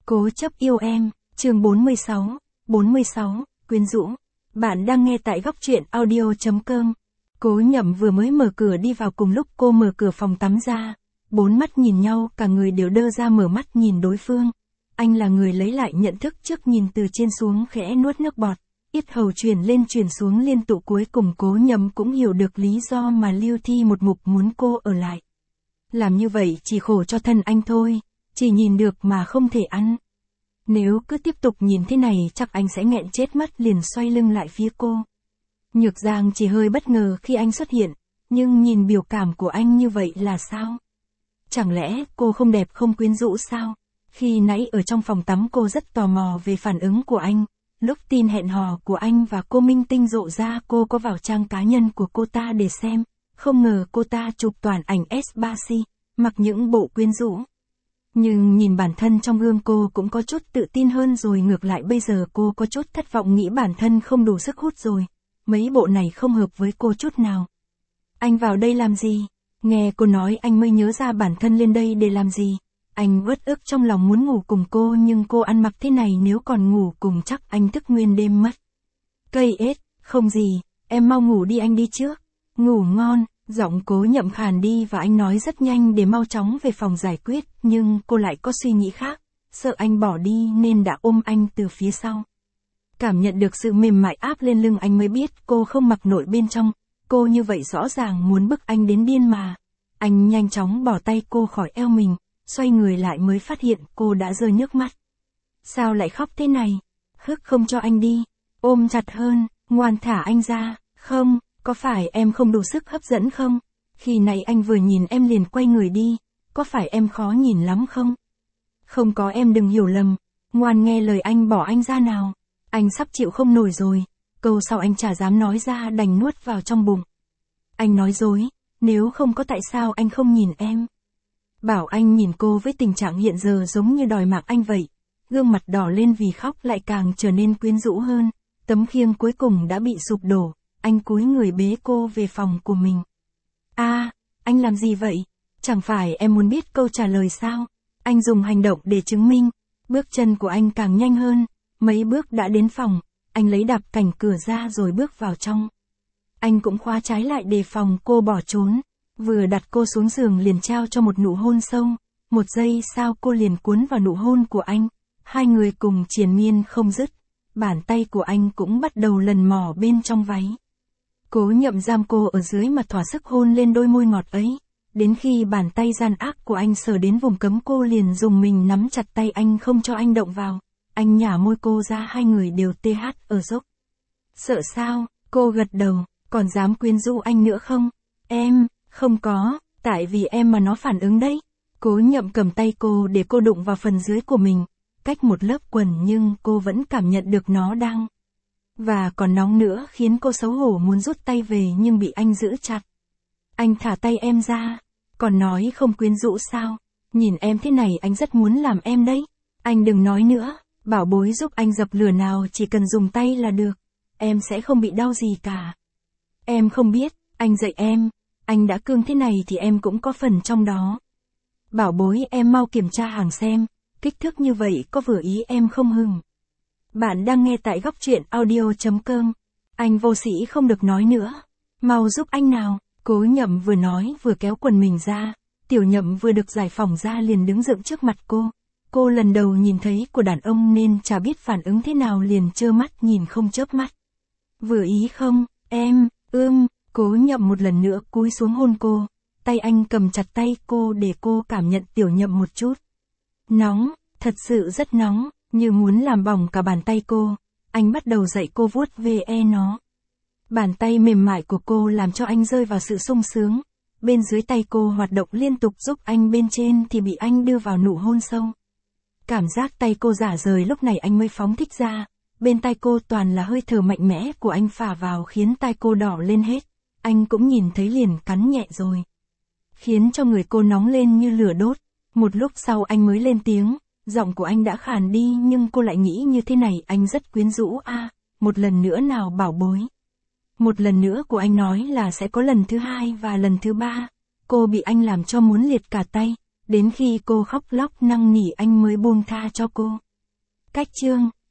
Cố chấp yêu em, chương 46, quyến rũ. Bạn đang nghe tại góc truyện audio.com. Cố Nhậm vừa mới mở cửa đi vào cùng lúc cô mở cửa phòng tắm ra. Bốn mắt nhìn nhau, cả người đều đơ ra mở mắt nhìn đối phương. Anh là người lấy lại nhận thức trước, nhìn từ trên xuống khẽ nuốt nước bọt. Yết hầu truyền lên truyền xuống liên tục, cuối cùng Cố Nhậm cũng hiểu được lý do mà Lưu Thi một mục muốn cô ở lại. Làm như vậy chỉ khổ cho thân anh thôi, chỉ nhìn được mà không thể ăn. Nếu cứ tiếp tục nhìn thế này chắc anh sẽ nghẹn chết mất, liền xoay lưng lại phía cô. Nhược Giang chỉ hơi bất ngờ khi anh xuất hiện, nhưng nhìn biểu cảm của anh như vậy là sao? Chẳng lẽ cô không đẹp không quyến rũ sao? Khi nãy ở trong phòng tắm cô rất tò mò về phản ứng của anh. Lúc tin hẹn hò của anh và cô minh tinh rộ ra, cô có vào trang cá nhân của cô ta để xem. Không ngờ cô ta chụp toàn ảnh S3C, mặc những bộ quyến rũ. Nhưng nhìn bản thân trong gương cô cũng có chút tự tin hơn rồi, ngược lại bây giờ cô có chút thất vọng, nghĩ bản thân không đủ sức hút rồi. Mấy bộ này không hợp với cô chút nào. Anh vào đây làm gì? Nghe cô nói anh mới nhớ ra bản thân lên đây để làm gì. Anh uất ức trong lòng muốn ngủ cùng cô, nhưng cô ăn mặc thế này nếu còn ngủ cùng chắc anh thức nguyên đêm mất. Cây ết, không gì, em mau ngủ đi, anh đi trước. Ngủ ngon. Giọng Cố Nhậm khàn đi và anh nói rất nhanh để mau chóng về phòng giải quyết, nhưng cô lại có suy nghĩ khác, sợ anh bỏ đi nên đã ôm anh từ phía sau. Cảm nhận được sự mềm mại áp lên lưng anh mới biết cô không mặc nổi bên trong, cô như vậy rõ ràng muốn bức anh đến điên mà. Anh nhanh chóng bỏ tay cô khỏi eo mình, xoay người lại mới phát hiện cô đã rơi nước mắt. Sao lại khóc thế này? Hức không cho anh đi, ôm chặt hơn, ngoan thả anh ra, không. Có phải em không đủ sức hấp dẫn không? Khi nãy anh vừa nhìn em liền quay người đi, có phải em khó nhìn lắm không? Không có, em đừng hiểu lầm, ngoan nghe lời anh, bỏ anh ra nào. Anh sắp chịu không nổi rồi, câu sau anh chả dám nói ra đành nuốt vào trong bụng. Anh nói dối, nếu không có tại sao anh không nhìn em? Bảo anh nhìn cô với tình trạng hiện giờ giống như đòi mạng anh vậy. Gương mặt đỏ lên vì khóc lại càng trở nên quyến rũ hơn, tấm khiêng cuối cùng đã bị sụp đổ. Anh cúi người bế cô về phòng của mình. Anh làm gì vậy? Chẳng phải em muốn biết câu trả lời sao? Anh dùng hành động để chứng minh. Bước chân của anh càng nhanh hơn, mấy bước đã đến phòng, anh lấy đạp cảnh cửa ra rồi bước vào trong. Anh cũng khóa trái lại đề phòng cô bỏ trốn, vừa đặt cô xuống giường liền trao cho một nụ hôn sâu, một giây sau cô liền cuốn vào nụ hôn của anh, hai người cùng triền miên không dứt, bàn tay của anh cũng bắt đầu lần mò bên trong váy. Cố Nhậm giam cô ở dưới mà thỏa sức hôn lên đôi môi ngọt ấy, đến khi bàn tay gian ác của anh sờ đến vùng cấm cô liền dùng mình nắm chặt tay anh không cho anh động vào. Anh nhả môi cô ra, hai người đều TH ở dốc. Sợ sao? Cô gật đầu, còn dám quyến rũ anh nữa không? Em, không có, tại vì em mà nó phản ứng đấy. Cố Nhậm cầm tay cô để cô đụng vào phần dưới của mình, cách một lớp quần nhưng cô vẫn cảm nhận được nó đang và còn nóng nữa, khiến cô xấu hổ muốn rút tay về nhưng bị anh giữ chặt. Anh thả tay em ra, còn nói không quyến rũ sao? Nhìn em thế này anh rất muốn làm em đấy. Anh đừng nói nữa, bảo bối giúp anh dập lửa nào, chỉ cần dùng tay là được. Em sẽ không bị đau gì cả. Em không biết, anh dạy em, anh đã cương thế này thì em cũng có phần trong đó. Bảo bối em mau kiểm tra hàng xem, kích thước như vậy có vừa ý em không hừng? Bạn đang nghe tại góc truyện audio.com. Anh vô sĩ không được nói nữa. Mau giúp anh nào. Cố Nhậm vừa nói vừa kéo quần mình ra. Tiểu Nhậm vừa được giải phóng ra liền đứng dựng trước mặt cô. Cô lần đầu nhìn thấy của đàn ông nên chả biết phản ứng thế nào, liền trơ mắt nhìn không chớp mắt. Vừa ý không, em? Cố Nhậm một lần nữa cúi xuống hôn cô. Tay anh cầm chặt tay cô để cô cảm nhận Tiểu Nhậm một chút. Nóng, thật sự rất nóng. Như muốn làm bỏng cả bàn tay cô, anh bắt đầu dạy cô vuốt ve nó. Bàn tay mềm mại của cô làm cho anh rơi vào sự sung sướng. Bên dưới tay cô hoạt động liên tục giúp anh, bên trên thì bị anh đưa vào nụ hôn sâu. Cảm giác tay cô rã rời lúc này anh mới phóng thích ra. Bên tai cô toàn là hơi thở mạnh mẽ của anh phả vào khiến tai cô đỏ lên hết. Anh cũng nhìn thấy liền cắn nhẹ rồi, khiến cho người cô nóng lên như lửa đốt. Một lúc sau anh mới lên tiếng. Giọng của anh đã khàn đi nhưng cô lại nghĩ như thế này anh rất quyến rũ. Một lần nữa nào bảo bối. Một lần nữa của anh nói là sẽ có lần thứ hai và lần thứ ba. Cô bị anh làm cho muốn liệt cả tay. Đến khi cô khóc lóc năn nỉ anh mới buông tha cho cô. Cách chương